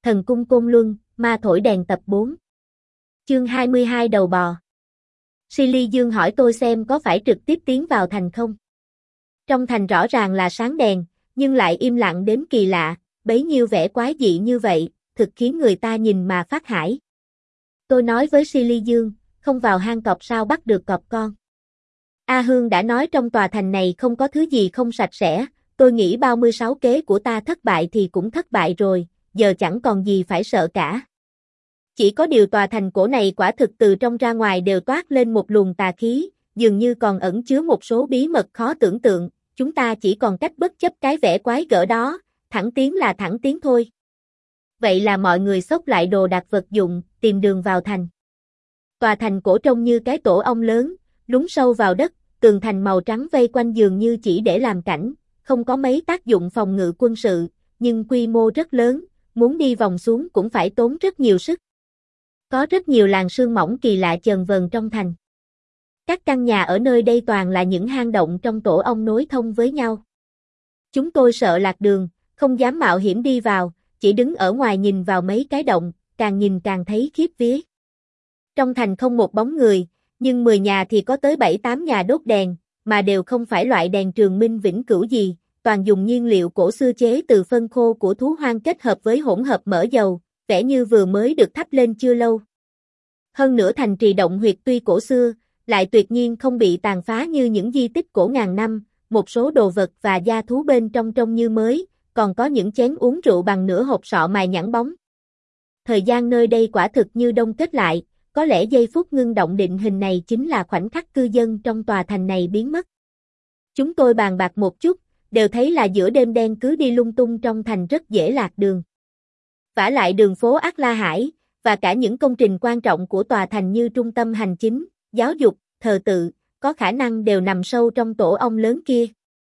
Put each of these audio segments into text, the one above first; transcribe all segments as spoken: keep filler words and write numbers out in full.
Thần cung Côn Luân, ma thổi đèn tập bốn. Chương hai mươi hai đầu bò. Silly Dương hỏi tôi xem có phải trực tiếp tiến vào thành không. Trong thành rõ ràng là sáng đèn, nhưng lại im lặng đến kỳ lạ, bấy nhiêu vẻ quái dị như vậy, thực khiến người ta nhìn mà phát hãi. Tôi nói với Silly Dương, không vào hang cọp sao bắt được cọp con. A Hương đã nói trong tòa thành này không có thứ gì không sạch sẽ, tôi nghĩ ba mươi sáu kế của ta thất bại thì cũng thất bại rồi, giờ chẳng còn gì phải sợ cả. Chỉ có điều tòa thành cổ này quả thực từ trong ra ngoài đều toát lên một luồng tà khí, dường như còn ẩn chứa một số bí mật khó tưởng tượng, chúng ta chỉ còn cách bất chấp cái vẻ quái gở đó, thẳng tiến là thẳng tiến thôi. Vậy là mọi người xốc lại đồ đạc vật dụng, tìm đường vào thành. Tòa thành cổ trông như cái tổ ong lớn, lún sâu vào đất, tường thành màu trắng vây quanh dường như chỉ để làm cảnh, không có mấy tác dụng phòng ngự quân sự, nhưng quy mô rất lớn, muốn đi vòng xuống cũng phải tốn rất nhiều sức. Có rất nhiều làn sương mỏng kỳ lạ chờn vờn trong thành. Các căn nhà ở nơi đây toàn là những hang động trong tổ ong nối thông với nhau. Chúng tôi sợ lạc đường, không dám mạo hiểm đi vào, chỉ đứng ở ngoài nhìn vào mấy cái động, càng nhìn càng thấy khiếp vía. Trong thành không một bóng người, nhưng mười nhà thì có tới bảy tám nhà đốt đèn, mà đều không phải loại đèn trường minh vĩnh cửu gì, toàn dùng nhiên liệu cổ xưa chế từ phân khô của thú hoang kết hợp với hỗn hợp mỡ dầu, vẻ như vừa mới được thắp lên chưa lâu. Hơn nữa thành trì động huyệt tuy cổ xưa, lại tuyệt nhiên không bị tàn phá như những di tích cổ ngàn năm, một số đồ vật và gia thú bên trong trông như mới, còn có những chén uống rượu bằng nửa hộp sọ mài nhẵn bóng. Thời gian nơi đây quả thực như đông kết lại, có lẽ giây phút ngưng động định hình này chính là khoảnh khắc cư dân trong tòa thành này biến mất. Chúng tôi bàn bạc một chút, đều thấy là giữa đêm đen cứ đi lung tung trong thành rất dễ lạc đường. Vả lại đường phố Ác La Hải, và cả những công trình quan trọng của tòa thành như trung tâm hành chính, giáo dục, thờ tự, có khả năng đều nằm sâu trong tổ ong lớn kia.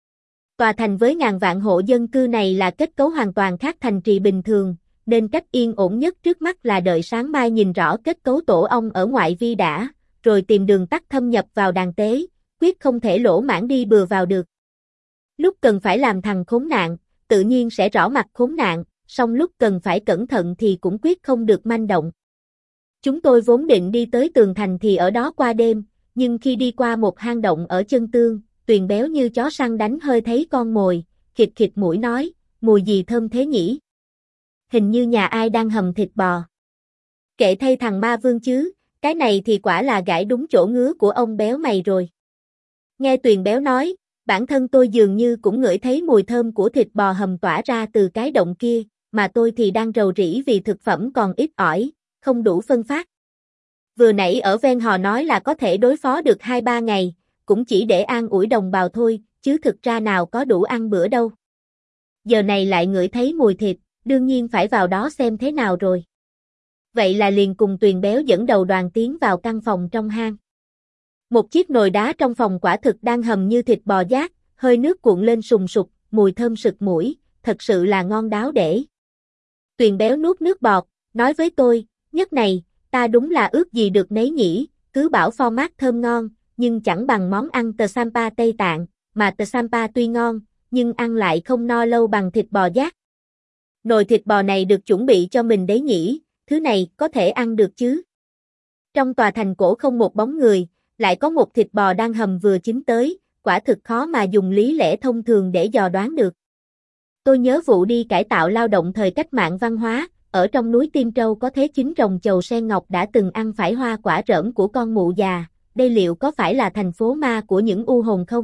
Tòa thành với ngàn vạn hộ dân cư này là kết cấu hoàn toàn khác thành trì bình thường, nên cách yên ổn nhất trước mắt là đợi sáng mai nhìn rõ kết cấu tổ ong ở ngoại vi đã, rồi tìm đường tắt thâm nhập vào đàn tế, quyết không thể lỗ mãng đi bừa vào được. Lúc cần phải làm thằng khốn nạn, tự nhiên sẽ rõ mặt khốn nạn, song lúc cần phải cẩn thận thì cũng quyết không được manh động. Chúng tôi vốn định đi tới tường thành thì ở đó qua đêm, nhưng khi đi qua một hang động ở chân tương, Tuyền béo như chó săn đánh hơi thấy con mồi, khịt khịt mũi nói, mùi gì thơm thế nhỉ? Hình như nhà ai đang hầm thịt bò. Kệ thay thằng ma vương chứ, cái này thì quả là gãi đúng chỗ ngứa của ông béo mày rồi. Nghe Tuyền béo nói, bản thân tôi dường như cũng ngửi thấy mùi thơm của thịt bò hầm tỏa ra từ cái động kia, mà tôi thì đang rầu rĩ vì thực phẩm còn ít ỏi, không đủ phân phát. Vừa nãy ở ven hò nói là có thể đối phó được hai ba ngày, cũng chỉ để an ủi đồng bào thôi, chứ thực ra nào có đủ ăn bữa đâu. Giờ này lại ngửi thấy mùi thịt, đương nhiên phải vào đó xem thế nào rồi. Vậy là liền cùng Tuyền béo dẫn đầu đoàn tiến vào căn phòng trong hang. Một chiếc nồi đá trong phòng quả thực đang hầm như thịt bò giác, hơi nước cuộn lên sùng sục, mùi thơm sực mũi, thật sự là ngon đáo để. Tuyền béo nuốt nước bọt, nói với tôi, nhất này, ta đúng là ước gì được nấy nhỉ, cứ bảo format thơm ngon, nhưng chẳng bằng món ăn tờ Sampa Tây Tạng, mà tờ Sampa tuy ngon, nhưng ăn lại không no lâu bằng thịt bò giác. Nồi thịt bò này được chuẩn bị cho mình đấy nhỉ, thứ này có thể ăn được chứ. Trong tòa thành cổ không một bóng người, lại có một thịt bò đang hầm vừa chín tới, quả thực khó mà dùng lý lẽ thông thường để dò đoán được. Tôi nhớ vụ đi cải tạo lao động thời cách mạng văn hóa, ở trong núi Tiên Trâu có thế chính rồng chầu sen ngọc đã từng ăn phải hoa quả rỡm của con mụ già, đây liệu có phải là thành phố ma của những u hồn không?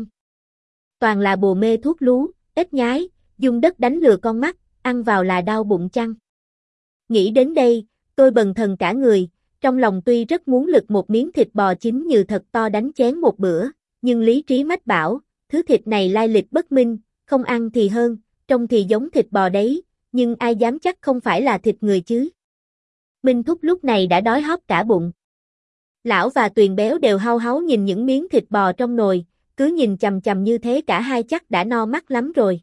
Toàn là bùa mê thuốc lú, ếch nhái, dùng đất đánh lừa con mắt, ăn vào là đau bụng chăng? Nghĩ đến đây, tôi bần thần cả người, trong lòng tuy rất muốn lực một miếng thịt bò chín như thật to đánh chén một bữa, nhưng lý trí mách bảo, thứ thịt này lai lịch bất minh, không ăn thì hơn, trông thì giống thịt bò đấy, nhưng ai dám chắc không phải là thịt người chứ. Minh Thúc lúc này đã đói hóp cả bụng. Lão và Tuyền béo đều hau háu nhìn những miếng thịt bò trong nồi, cứ nhìn chằm chằm như thế cả hai chắc đã no mắt lắm rồi.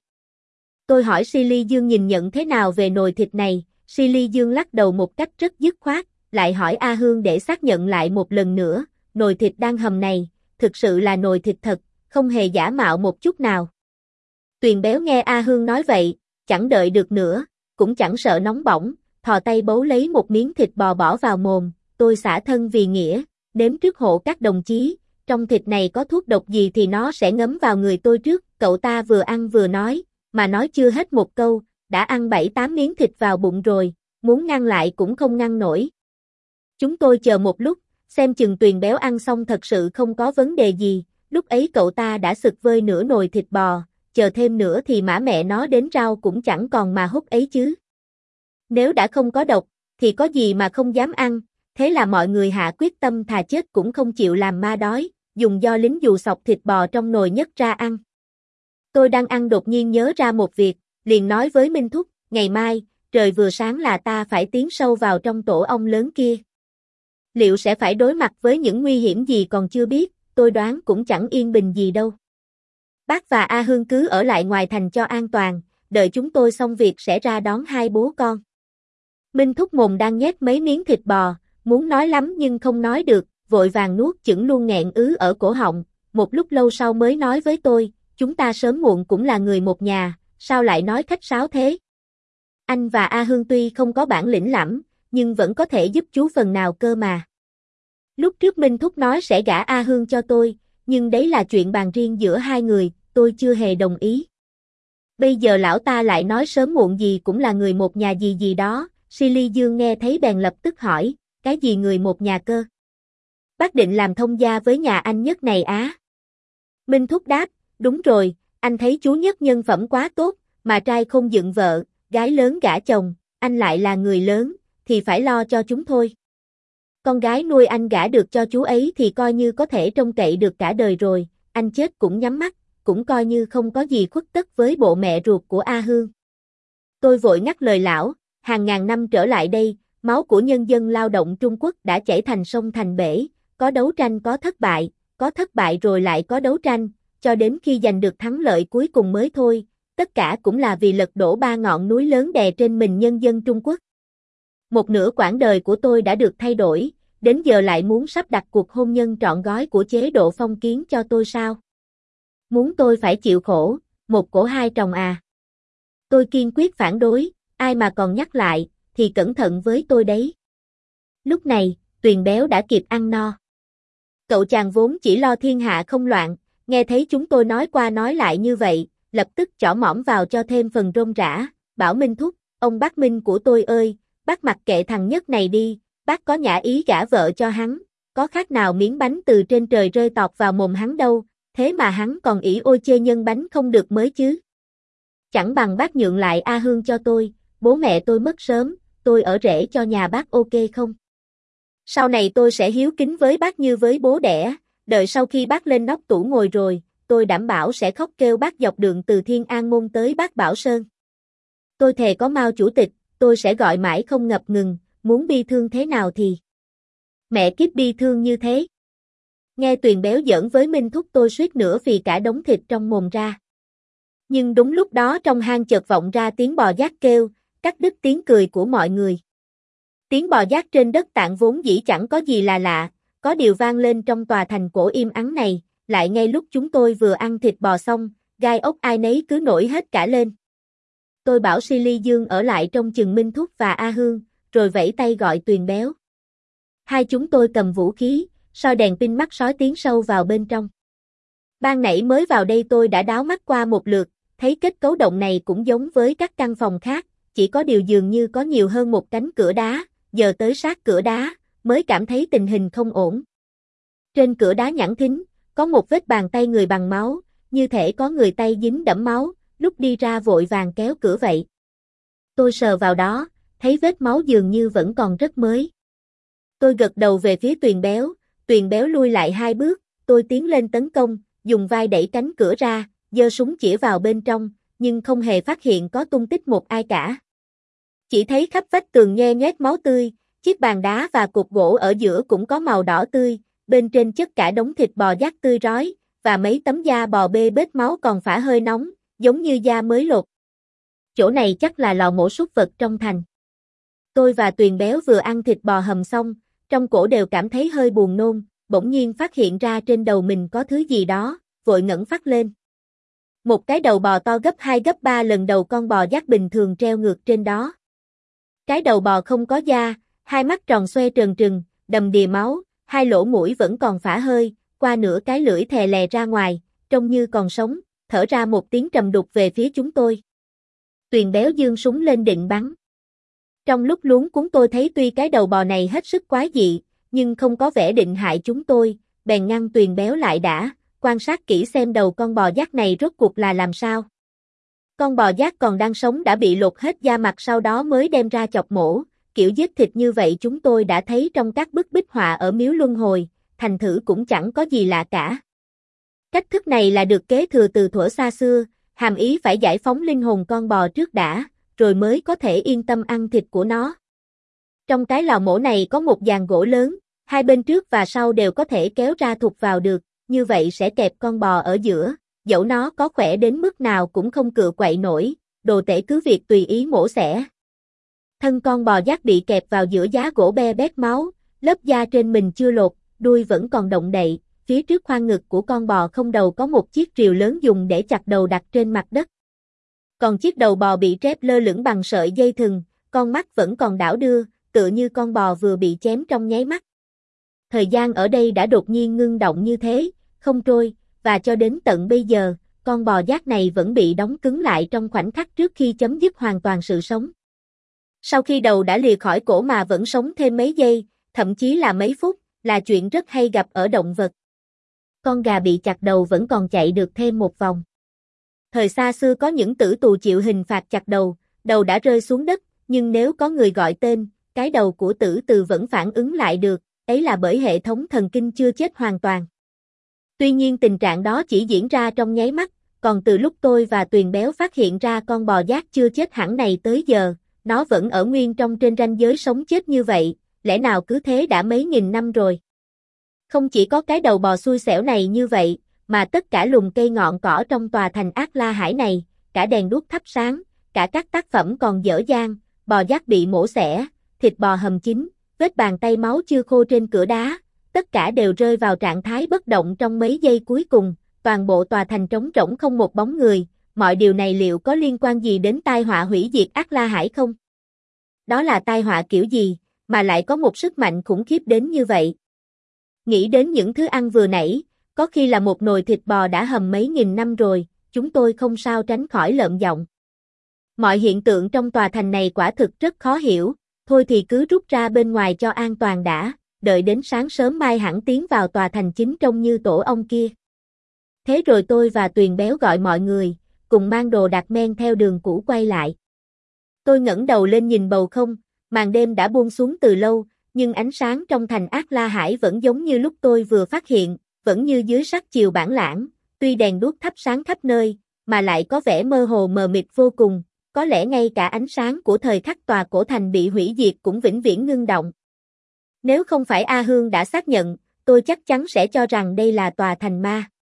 Tôi hỏi Silly Dương nhìn nhận thế nào về nồi thịt này, Silly Dương lắc đầu một cách rất dứt khoát, lại hỏi A Hương để xác nhận lại một lần nữa, nồi thịt đang hầm này, thực sự là nồi thịt thật, không hề giả mạo một chút nào. Tuyền béo nghe A Hương nói vậy, chẳng đợi được nữa, cũng chẳng sợ nóng bỏng, thò tay bấu lấy một miếng thịt bò bỏ vào mồm, tôi xả thân vì nghĩa, nếm trước hộ các đồng chí, trong thịt này có thuốc độc gì thì nó sẽ ngấm vào người tôi trước, cậu ta vừa ăn vừa nói, mà nói chưa hết một câu, đã ăn bảy tám miếng thịt vào bụng rồi, muốn ngăn lại cũng không ngăn nổi. Chúng tôi chờ một lúc, xem chừng Tuyền béo ăn xong thật sự không có vấn đề gì, lúc ấy cậu ta đã sực vơi nửa nồi thịt bò, chờ thêm nữa thì mã mẹ nó đến rau cũng chẳng còn mà hút ấy chứ. Nếu đã không có độc, thì có gì mà không dám ăn, thế là mọi người hạ quyết tâm thà chết cũng không chịu làm ma đói, dùng do lính dù sọc thịt bò trong nồi nhất ra ăn. Tôi đang ăn đột nhiên nhớ ra một việc, liền nói với Minh Thúc, ngày mai, trời vừa sáng là ta phải tiến sâu vào trong tổ ong lớn kia. Liệu sẽ phải đối mặt với những nguy hiểm gì còn chưa biết, tôi đoán cũng chẳng yên bình gì đâu. Bác và A Hương cứ ở lại ngoài thành cho an toàn, đợi chúng tôi xong việc sẽ ra đón hai bố con. Minh Thúc mồm đang nhét mấy miếng thịt bò, muốn nói lắm nhưng không nói được, vội vàng nuốt chửng luôn nghẹn ứ ở cổ họng, một lúc lâu sau mới nói với tôi, chúng ta sớm muộn cũng là người một nhà, sao lại nói khách sáo thế? Anh và A Hương tuy không có bản lĩnh lắm, nhưng vẫn có thể giúp chú phần nào cơ mà. Lúc trước Minh Thúc nói sẽ gả A Hương cho tôi, nhưng đấy là chuyện bàn riêng giữa hai người, tôi chưa hề đồng ý. Bây giờ lão ta lại nói sớm muộn gì cũng là người một nhà gì gì đó, Silly Dương nghe thấy bèn lập tức hỏi, cái gì người một nhà cơ? Bác định làm thông gia với nhà anh Nhất này á? Minh Thúc đáp, đúng rồi, anh thấy chú Nhất nhân phẩm quá tốt, mà trai không dựng vợ, gái lớn gả chồng, anh lại là người lớn, thì phải lo cho chúng thôi. Con gái nuôi anh gả được cho chú ấy thì coi như có thể trông cậy được cả đời rồi, anh chết cũng nhắm mắt, cũng coi như không có gì khuất tất với bộ mẹ ruột của A Hương. Tôi vội ngắt lời lão, hàng ngàn năm trở lại đây, máu của nhân dân lao động Trung Quốc đã chảy thành sông thành bể, có đấu tranh có thất bại, có thất bại rồi lại có đấu tranh, cho đến khi giành được thắng lợi cuối cùng mới thôi, tất cả cũng là vì lật đổ ba ngọn núi lớn đè trên mình nhân dân Trung Quốc. Một nửa quãng đời của tôi đã được thay đổi, đến giờ lại muốn sắp đặt cuộc hôn nhân trọn gói của chế độ phong kiến cho tôi sao? Muốn tôi phải chịu khổ, một cổ hai tròng à? Tôi kiên quyết phản đối, ai mà còn nhắc lại, thì cẩn thận với tôi đấy. Lúc này, Tuyền béo đã kịp ăn no. Cậu chàng vốn chỉ lo thiên hạ không loạn, nghe thấy chúng tôi nói qua nói lại như vậy, lập tức chỏ mõm vào cho thêm phần rôm rã, bảo Minh Thúc, ông bác Minh của tôi ơi, bác mặc kệ thằng Nhất này đi, bác có nhã ý gả vợ cho hắn, có khác nào miếng bánh từ trên trời rơi tọt vào mồm hắn đâu, thế mà hắn còn ỷ ôi chê nhân bánh không được mới chứ. Chẳng bằng bác nhượng lại A Hương cho tôi, bố mẹ tôi mất sớm, tôi ở rể cho nhà bác ok không? Sau này tôi sẽ hiếu kính với bác như với bố đẻ, đợi sau khi bác lên nóc tủ ngồi rồi, tôi đảm bảo sẽ khóc kêu bác dọc đường từ Thiên An Môn tới Bác Bảo Sơn. Tôi thề có Mao chủ tịch, tôi sẽ gọi mãi không ngập ngừng, muốn bi thương thế nào thì. Mẹ kiếp bi thương như thế. Nghe Tuyền béo giỡn với Minh Thúc tôi suýt nữa phì cả đống thịt trong mồm ra. Nhưng đúng lúc đó trong hang chợt vọng ra tiếng bò giác kêu, cắt đứt tiếng cười của mọi người. Tiếng bò giác trên đất Tạng vốn dĩ chẳng có gì là lạ, có điều vang lên trong tòa thành cổ im ắng này, lại ngay lúc chúng tôi vừa ăn thịt bò xong, gai ốc ai nấy cứ nổi hết cả lên. Tôi bảo Silly Dương ở lại trong chừng Minh Thúc và A Hương, rồi vẫy tay gọi Tuyền béo. Hai chúng tôi cầm vũ khí, soi đèn pin mắt sói tiến sâu vào bên trong. Ban nãy mới vào đây tôi đã đáo mắt qua một lượt, thấy kết cấu động này cũng giống với các căn phòng khác, chỉ có điều dường như có nhiều hơn một cánh cửa đá, giờ tới sát cửa đá, mới cảm thấy tình hình không ổn. Trên cửa đá nhẵn thính, có một vết bàn tay người bằng máu, như thể có người tay dính đẫm máu, lúc đi ra vội vàng kéo cửa vậy. Tôi sờ vào đó, thấy vết máu dường như vẫn còn rất mới. Tôi gật đầu về phía Tuyền béo, Tuyền béo lui lại hai bước, tôi tiến lên tấn công, dùng vai đẩy cánh cửa ra, giơ súng chĩa vào bên trong, nhưng không hề phát hiện có tung tích một ai cả. Chỉ thấy khắp vách tường nhe nhét máu tươi, chiếc bàn đá và cột gỗ ở giữa cũng có màu đỏ tươi, bên trên chất cả đống thịt bò giác tươi rói, và mấy tấm da bò bê bết máu còn phả hơi nóng, giống như da mới lột. Chỗ này chắc là lò mổ súc vật trong thành. Tôi và Tuyền béo vừa ăn thịt bò hầm xong, trong cổ đều cảm thấy hơi buồn nôn, bỗng nhiên phát hiện ra trên đầu mình có thứ gì đó, vội ngẩng phát lên. Một cái đầu bò to gấp hai gấp ba lần đầu con bò giác bình thường treo ngược trên đó. Cái đầu bò không có da, hai mắt tròn xoe trừng trừng, đầm đìa máu, hai lỗ mũi vẫn còn phả hơi, qua nửa cái lưỡi thè lè ra ngoài, trông như còn sống, thở ra một tiếng trầm đục về phía chúng tôi. Tuyền béo giương súng lên định bắn. Trong lúc luống cuống tôi thấy tuy cái đầu bò này hết sức quái dị, nhưng không có vẻ định hại chúng tôi, bèn ngăn Tuyền béo lại đã, quan sát kỹ xem đầu con bò giác này rốt cuộc là làm sao. Con bò giác còn đang sống đã bị lột hết da mặt sau đó mới đem ra chọc mổ, kiểu giết thịt như vậy chúng tôi đã thấy trong các bức bích họa ở miếu luân hồi, thành thử cũng chẳng có gì lạ cả. Cách thức này là được kế thừa từ thuở xa xưa, hàm ý phải giải phóng linh hồn con bò trước đã, rồi mới có thể yên tâm ăn thịt của nó. Trong cái lò mổ này có một giàn gỗ lớn, hai bên trước và sau đều có thể kéo ra thụt vào được, như vậy sẽ kẹp con bò ở giữa, dẫu nó có khỏe đến mức nào cũng không cựa quậy nổi, đồ tể cứ việc tùy ý mổ xẻ. Thân con bò giác bị kẹp vào giữa giá gỗ be bét máu, lớp da trên mình chưa lột, đuôi vẫn còn động đậy, phía trước khoang ngực của con bò không đầu có một chiếc rìu lớn dùng để chặt đầu đặt trên mặt đất. Còn chiếc đầu bò bị trép lơ lửng bằng sợi dây thừng, con mắt vẫn còn đảo đưa, tựa như con bò vừa bị chém trong nháy mắt. Thời gian ở đây đã đột nhiên ngưng động như thế, không trôi, và cho đến tận bây giờ, con bò giác này vẫn bị đóng cứng lại trong khoảnh khắc trước khi chấm dứt hoàn toàn sự sống. Sau khi đầu đã lìa khỏi cổ mà vẫn sống thêm mấy giây, thậm chí là mấy phút, là chuyện rất hay gặp ở động vật. Con gà bị chặt đầu vẫn còn chạy được thêm một vòng. Thời xa xưa có những tử tù chịu hình phạt chặt đầu, đầu đã rơi xuống đất, nhưng nếu có người gọi tên, cái đầu của tử tù vẫn phản ứng lại được, ấy là bởi hệ thống thần kinh chưa chết hoàn toàn. Tuy nhiên tình trạng đó chỉ diễn ra trong nháy mắt, còn từ lúc tôi và Tuyền béo phát hiện ra con bò giác chưa chết hẳn này tới giờ, nó vẫn ở nguyên trong trên ranh giới sống chết như vậy, lẽ nào cứ thế đã mấy nghìn năm rồi. Không chỉ có cái đầu bò xui xẻo này như vậy, mà tất cả lùm cây ngọn cỏ trong tòa thành Ác La Hải này, cả đèn đuốc thắp sáng, cả các tác phẩm còn dở dang, bò giác bị mổ xẻ, thịt bò hầm chín, vết bàn tay máu chưa khô trên cửa đá, tất cả đều rơi vào trạng thái bất động trong mấy giây cuối cùng, toàn bộ tòa thành trống rỗng không một bóng người, mọi điều này liệu có liên quan gì đến tai họa hủy diệt Ác La Hải không? Đó là tai họa kiểu gì, mà lại có một sức mạnh khủng khiếp đến như vậy? Nghĩ đến những thứ ăn vừa nãy, có khi là một nồi thịt bò đã hầm mấy nghìn năm rồi, chúng tôi không sao tránh khỏi lợm giọng. Mọi hiện tượng trong tòa thành này quả thực rất khó hiểu, thôi thì cứ rút ra bên ngoài cho an toàn đã, đợi đến sáng sớm mai hẳn tiến vào tòa thành chính trông như tổ ong kia. Thế rồi tôi và Tuyền béo gọi mọi người, cùng mang đồ đạc men theo đường cũ quay lại. Tôi ngẩng đầu lên nhìn bầu không, màn đêm đã buông xuống từ lâu, nhưng ánh sáng trong thành Ác La Hải vẫn giống như lúc tôi vừa phát hiện, vẫn như dưới sắc chiều bản lãng, tuy đèn đuốc thắp sáng khắp nơi, mà lại có vẻ mơ hồ mờ mịt vô cùng, có lẽ ngay cả ánh sáng của thời khắc tòa cổ thành bị hủy diệt cũng vĩnh viễn ngưng động. Nếu không phải A Hương đã xác nhận, tôi chắc chắn sẽ cho rằng đây là tòa thành ma.